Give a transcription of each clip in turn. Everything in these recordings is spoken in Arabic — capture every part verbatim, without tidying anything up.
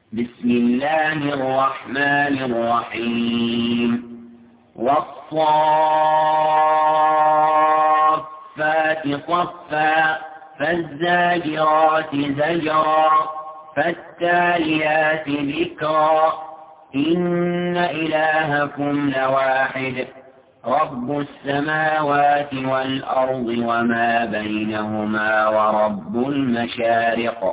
بسم الله الرحمن الرحيم والصافات صفا فالزاجرات زجرا فالتاليات ذكرا إن إلهكم لواحد رب السماوات والأرض وما بينهما ورب المشارق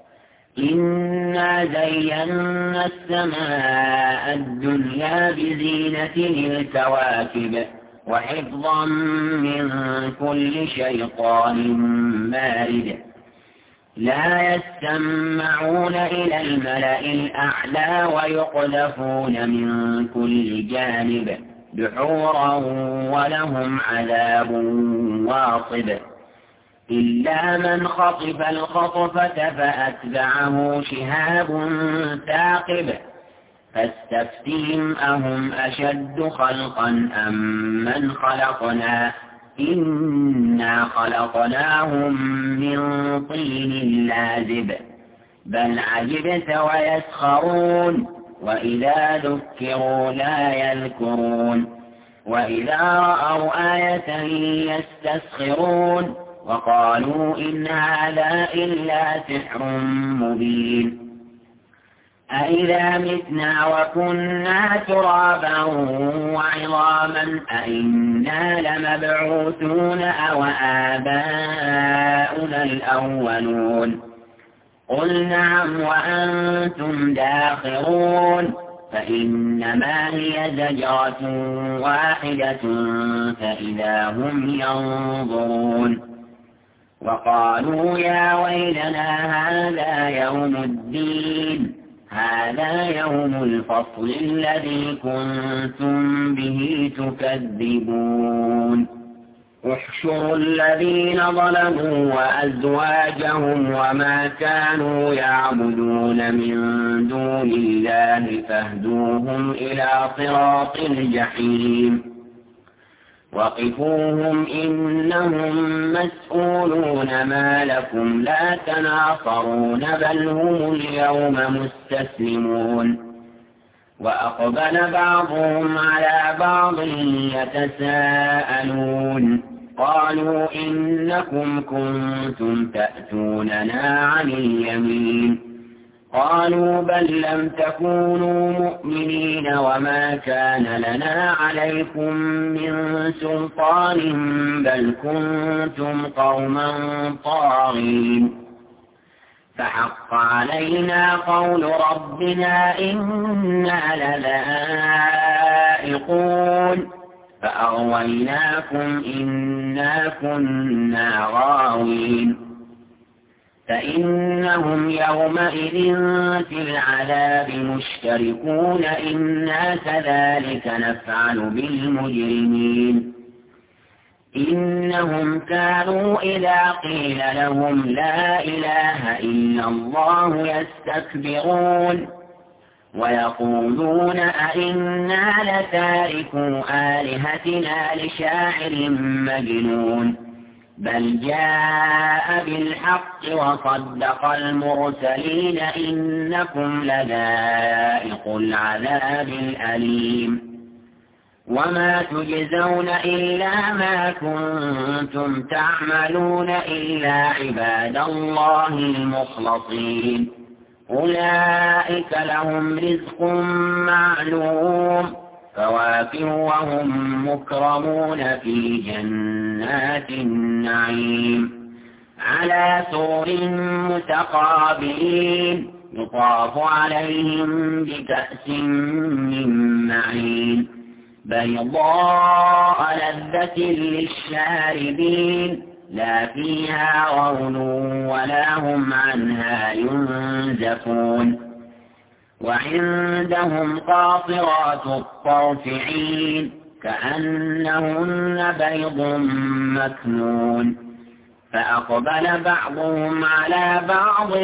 إنا زينا السماء الدنيا بزينة الكواكب وحفظا من كل شيطان مارد لا يستمعون إلى الملأ الأعلى ويقذفون من كل جانب دحورا ولهم عذاب واصب إلا من خطف الخطفة فأتبعه شهاب ثاقب فاستفتهم أهم أشد خلقا أم من خلقنا إنا خلقناهم من طين لازب بل عجبت ويسخرون وإذا ذكروا لا يذكرون وإذا رأوا آية يستسخرون وقالوا إن هذا إلا سحر مبين أإذا متنا وكنا ترابا وعظاما أإنا لمبعوثون أو آباؤنا الأولون قل نعم وأنتم داخرون فإنما هي زجرة واحدة فإذا هم ينظرون وقالوا يا ويلنا هذا يوم الدين هذا يوم الفصل الذي كنتم به تكذبون احشروا الذين ظلموا وأزواجهم وما كانوا يعبدون من دون الله فاهدوهم إلى صراط الجحيم وقفوهم إنهم مسؤولون ما لكم لا تناصرون بل هم اليوم مستسلمون وأقبل بعضهم على بعض يتساءلون قالوا إنكم كنتم تأتوننا عن اليمين قالوا بل لم تكونوا مؤمنين وما كان لنا عليكم من سلطان بل كنتم قوما طاغين فحق علينا قول ربنا إنا لذائقون فأغويناكم إنا كنا غاوين فإنهم يومئذ في العذاب مشتركون إنا كذلك نفعل بالمجرمين إنهم كانوا إذا قيل لهم لا إله إلا الله يستكبرون ويقولون أئنا لتاركو آلهتنا لشاعر مجنون بل جاء بالحق وصدق المرسلين إنكم لذائق العذاب الأليم وما تجزون إلا ما كنتم تعملون إلا عباد الله المخلصين أولئك لهم رزق معلوم فواكه وهم مكرمون في جنات النعيم على سرر متقابلين يطاف عليهم بكأس من معين بيضاء لذة للشاربين لا فيها غول ولا هم عنها ينزفون وعندهم قاصرات الطرف عين كأنهن بيض مكنون فأقبل بعضهم على بعض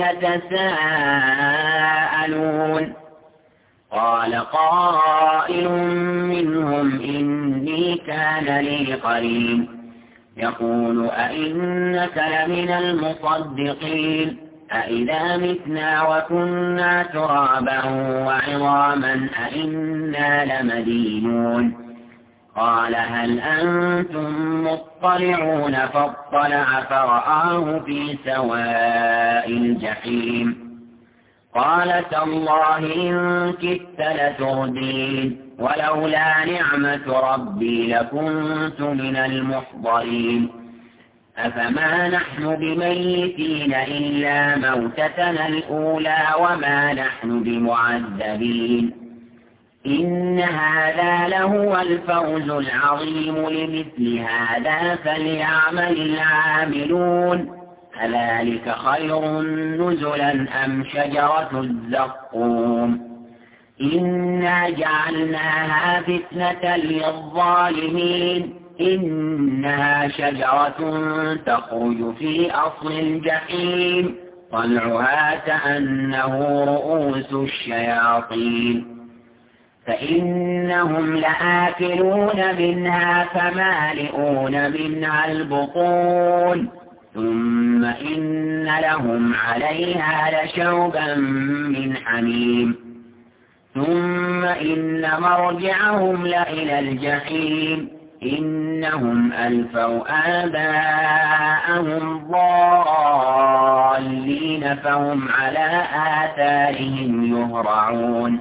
يتساءلون قال قائل منهم إني كان لي قرين يقول أئنك لمن المصدقين أإذا متنا وكنا ترابا وعظاما أإنا لمدينون قال هل أنتم مطلعون فاطلع فرآه في سواء الجحيم قال تالله إن كدت لتردين ولولا نعمة ربي لكنت من المحضرين أفما نحن بميتين إلا موتتنا الأولى وما نحن بمعذبين إن هذا لهو الفوز العظيم لمثل هذا فليعمل العاملون أذلك خير نزلا أم شجرة الزقوم إنا جعلناها فتنة للظالمين إنها شجرة تخرج في أصل الجحيم طلعها كأنه رؤوس الشياطين فإنهم لآكلون منها فمالئون منها البطون ثم إن لهم عليها لشوبا من حميم ثم إن مرجعهم لإلى الجحيم إنهم ألفوا آباءهم ضالين فهم على آثارهم يهرعون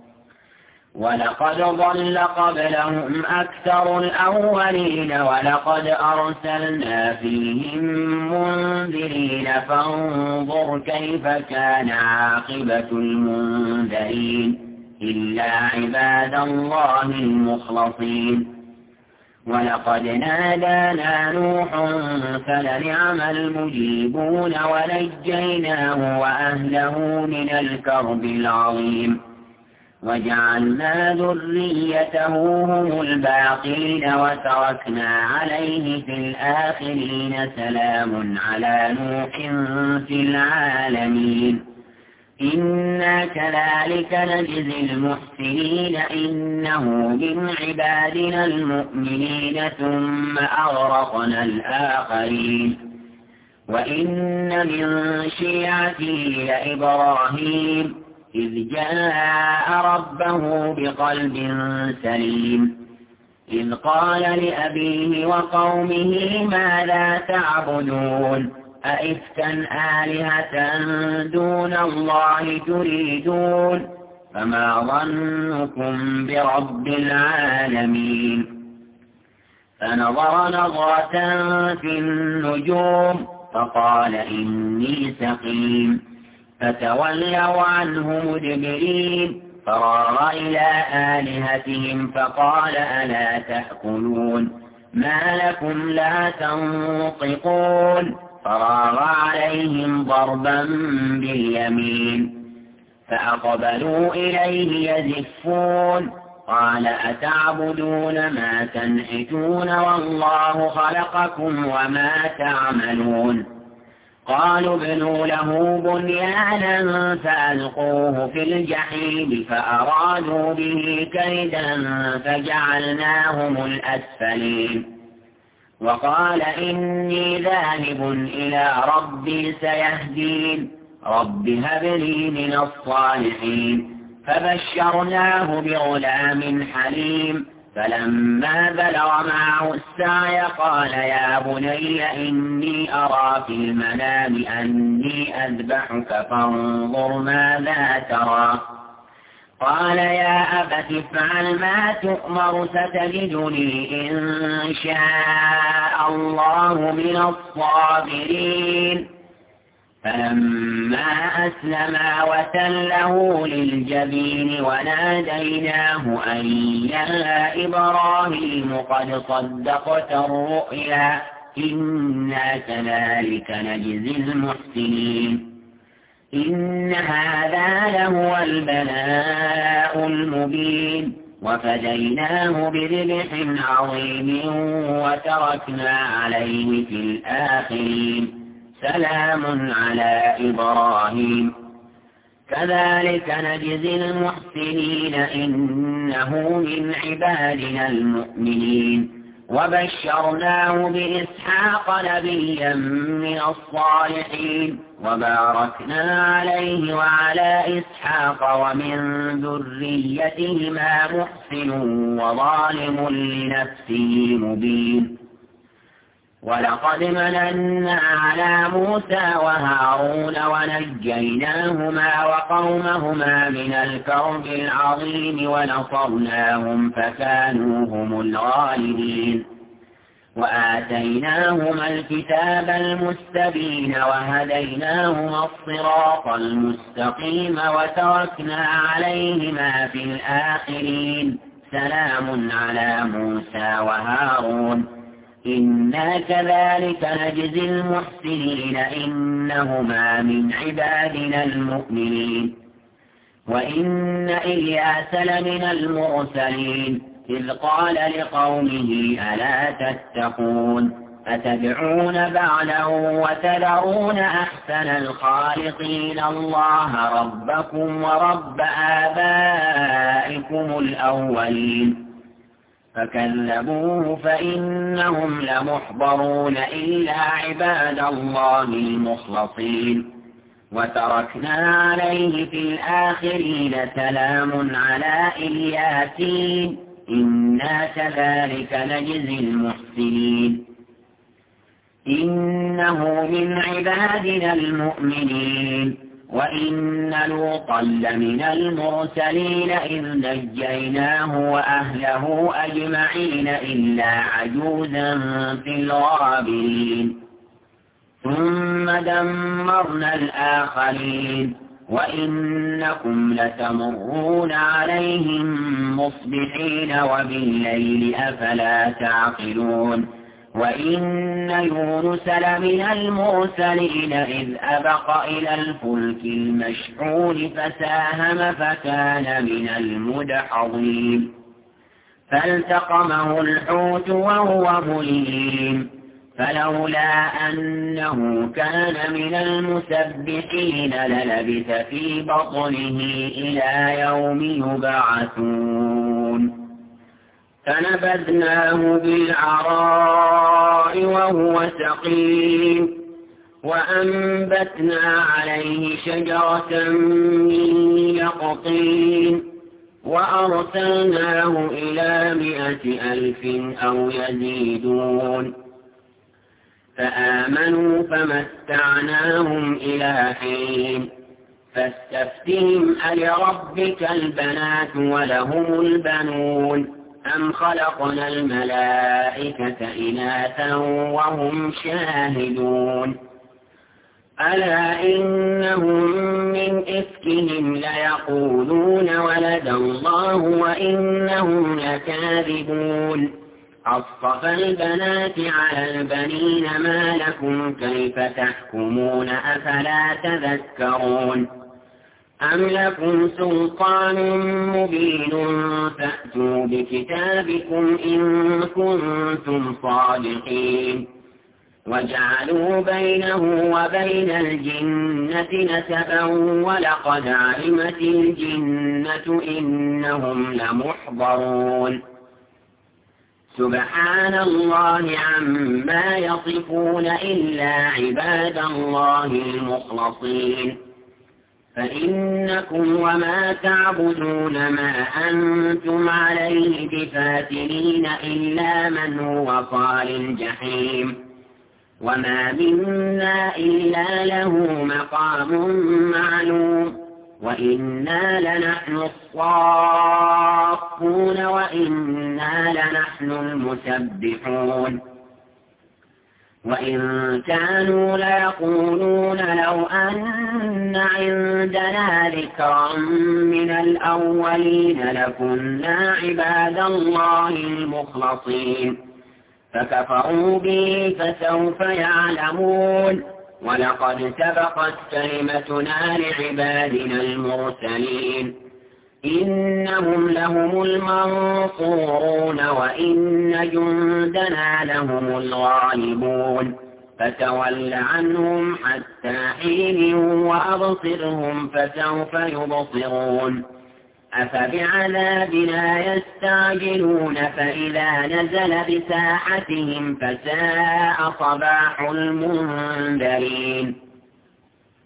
ولقد ضل قبلهم أكثر الأولين ولقد أرسلنا فيهم منذرين فانظر كيف كان عاقبة المنذرين إلا عباد الله المخلصين ولقد نادانا نوح فلنعم المجيبون ونجيناه وأهله من الكرب العظيم وجعلنا ذريته هم الباقين وتركنا عليه في الآخرين سلام على نوح في العالمين إنا كذلك نجزي المحسنين إنه من عبادنا المؤمنين ثم أغرقنا الآخرين وإن من شيعته لإبراهيم إذ جاء ربه بقلب سليم إذ قال لأبيه وقومه ماذا تعبدون أئفكا آلهة دون الله تريدون فما ظنكم برب العالمين فنظر نظرة في النجوم فقال إني سقيم فتولوا عنه مدبرين فراغ إلى آلهتهم فقال ألا تأكلون ما لكم لا تنطقون فراغ عليهم ضربا باليمين فأقبلوا إليه يزفون قال أتعبدون ما تنحتون والله خلقكم وما تعملون قالوا ابنوا له بنيانا فألقوه في الجحيم فأرادوا به كيدا فجعلناهم الأسفلين وقال إني ذاهب إلى ربي سيهدين رب هب لي من الصالحين فبشرناه بغلام حليم فلما بلغ معه السعي قال يا بني إني أرى في المنام أني أذبحك فانظر ماذا ترى قال يا أبت افعل ما تؤمر ستجدني إن شاء الله من الصابرين فلما أسلما وتله للجبين وناديناه أن يا إبراهيم قد صدقت الرؤيا إنا كذلك نجزي المحسنين إن هذا لهو البلاء المبين وفديناه بذبح عظيم وتركنا عليه في الآخرين سلام على إبراهيم كذلك نجزي المحسنين إنه من عبادنا المؤمنين وبشرناه بإسحاق نبيا من الصالحين وباركنا عليه وعلى إسحاق ومن ذريتهما محسن وظالم لنفسه مبين. ولقد مننا على موسى وهارون ونجيناهما وقومهما من الكرب العظيم ونصرناهم فكانوا هم الغالبين. وآتيناهما الكتاب المستبين وهديناهما الصراط المستقيم وتركنا عليهما في الآخرين سلام على موسى وهارون إنا كذلك نجزي المحسنين إنهما من عبادنا المؤمنين. وإن إلياس لمن المرسلين إذ قال لقومه ألا تتقون أتدعون بعلا وتذرون أحسن الخالقين الله ربكم ورب آبائكم الأولين. فكذبوه فإنهم لمحضرون إلا عباد الله المخلصين. وتركنا عليه في الآخرين سلام على الياسين إنا كذلك نجزي المحسنين إنه من عبادنا المؤمنين. وإن لوطا لمن المرسلين إذ نجيناه وأهله أجمعين إلا عجوزا في الغابرين ثم دمرنا الآخرين. وإنكم لتمرون عليهم مصبحين وبالليل أفلا تعقلون. وإن يونس لمن المرسلين إذ أبق إلى الفلك المشحون فساهم فكان من المدحضين فالتقمه الحوت وهو مليم فلولا أنه كان من المسبحين للبث في بطنه إلى يوم يبعثون. فنبذناه بالعراء وهو سقيم وأنبتنا عليه شجرة من يقطين وأرسلناه إلى مائة ألف أو يزيدون فآمنوا فمتعناهم إلى حين. فاستفتهم ألربك البنات ولهم البنون أم خلقنا الملائكة إناثا وهم شاهدون. ألا إنهم من إفكهم ليقولون ولد الله وإنهم لكاذبون. أصطفى البنات على البنين ما لكم كيف تحكمون أفلا تذكرون. أم لكم سلطان مبين فأتوا بكتابكم إن كنتم صادقين. وجعلوا بينه وبين الجنة نسبا ولقد علمت الجنة إنهم لمحضرون. سبحان الله عما يصفون إلا عباد الله المخلصين. فإنكم وما تعبدون ما أنتم عليه بفاتنين إلا من هو صال الجحيم. وما منا إلا له مقام معلوم وإنا لنحن الصافون وإنا لنحن المسبحون. وإن كانوا ليقولون لو أن عندنا ذكرا من الأولين لكنا عباد الله المخلصين فكفروا به فسوف يعلمون. ولقد سبقت كلمتنا لعبادنا المرسلين إنهم لهم المنصورون وإن جندنا لهم الغالبون. فتول عنهم حتى حين وأبصرهم فسوف يبصرون. أفبعذابنا يستعجلون فإذا نزل بساحتهم فساء صباح المنذرين.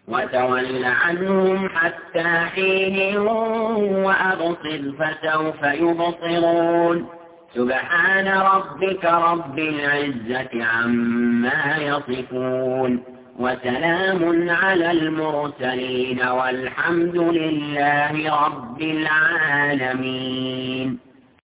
وتول عنهم حتى حين وأبصر فسوف يبصرون. سبحان ربك رب العزة عما يصفون، وسلام على المرسلين والحمد لله رب العالمين.